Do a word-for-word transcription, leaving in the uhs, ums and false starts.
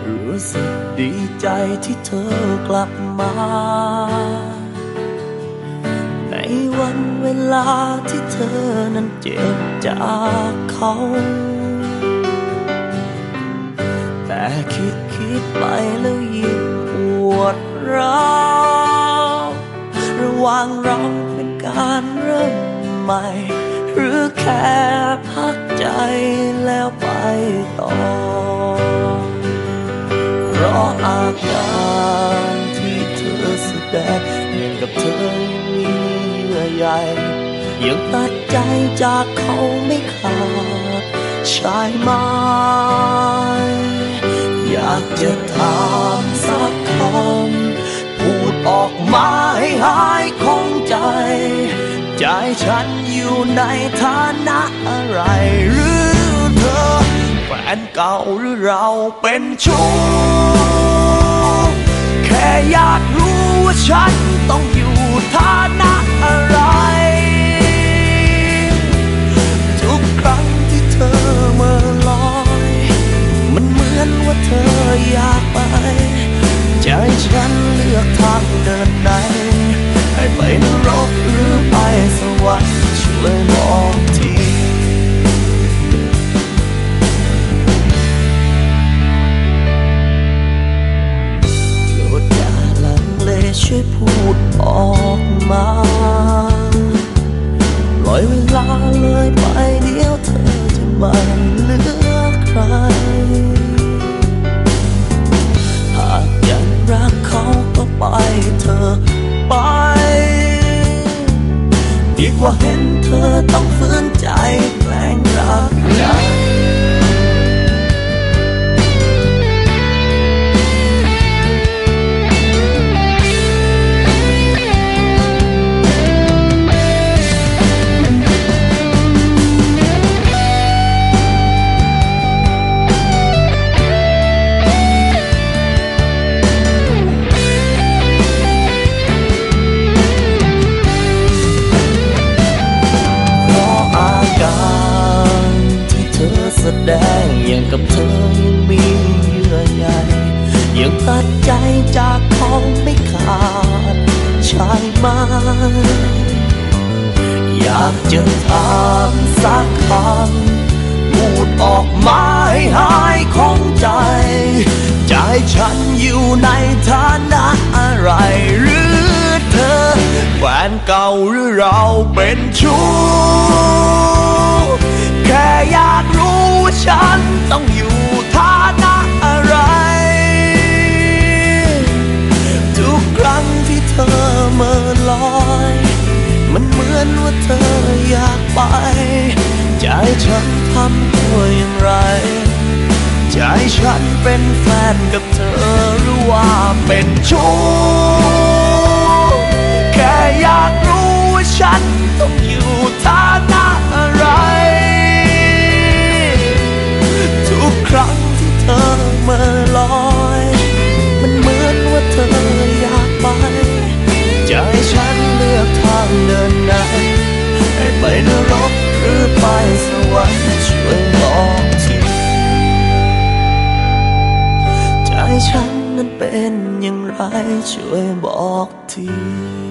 รู้สึกดีใจที่เธอกลับมาในวันเวลาที่เธอนั้นเจ็บจากเขาแต่คิดคิดไปแล้วยิ่งปวดร้าวระหว่างเราเป็นการเริ่มใหม่หรือแค่พักใจแล้วไปต่อเพราะอาการที่เธอแสดงเหมือนกับเธอยังมีเยื่อใยยังตัดใจจากเขาไม่ขาดใช่ไหมอยากจะถามสักคำพูดออกมาให้หายคล่องใจใจฉันอยู่ในฐานะอะไรหรือเธอแฟนเก่าหรือเราเป็นชู้แค่อยากรู้ว่าฉันต้องอยู่ฐานะอะไรทุกครั้งที่เธอเมื่อลอยมันเหมือนว่าเธออยากไปใจฉันเลือกทางเดินไหนให้ไปนรกหรือไปสวรรค์ช่วยบอกทีโปรดอย่าลังเลช่วยพูดออกมาปล่อยเวลาเลยไปเดี๋ยวเธอจะไม่เหลือใครหากยังรักเขาก็ไปเธอไปดีกว่าเห็นเธอต้องฝืนใจแกล้งรักใครแสดงอย่างกับเธอยังมีเยื่อใยยังตัดใจจากเขาไม่ขาดใช่ไหมอยากจะถามสักคำพูดออกมาให้หายคล่องใจใจฉันอยู่ในฐานะอะไรหรือเธอแฟนเก่าหรือเราเป็นชู้แค่อยากรู้ว่าฉันต้องอยู่ฐานะอะไรทุกครั้งที่เธอเมื่อลอยมันเหมือนว่าเธออยากไปใจฉันทำตัวอย่างไรใจฉันเป็นแฟนกับเธอหรือว่าเป็นชู้แค่อยากรู้ว่าฉันต้องอยู่ฐานะอะไรทุกครั้งที่เธอเมื่อลอยมันเหมือนว่าเธออยากไปใจฉันเลือกทางเดินไหนให้ไปนรกหรือไปสวรรค์ช่วยบอกทีใจฉันนั้นเป็นอย่างไรช่วยบอกที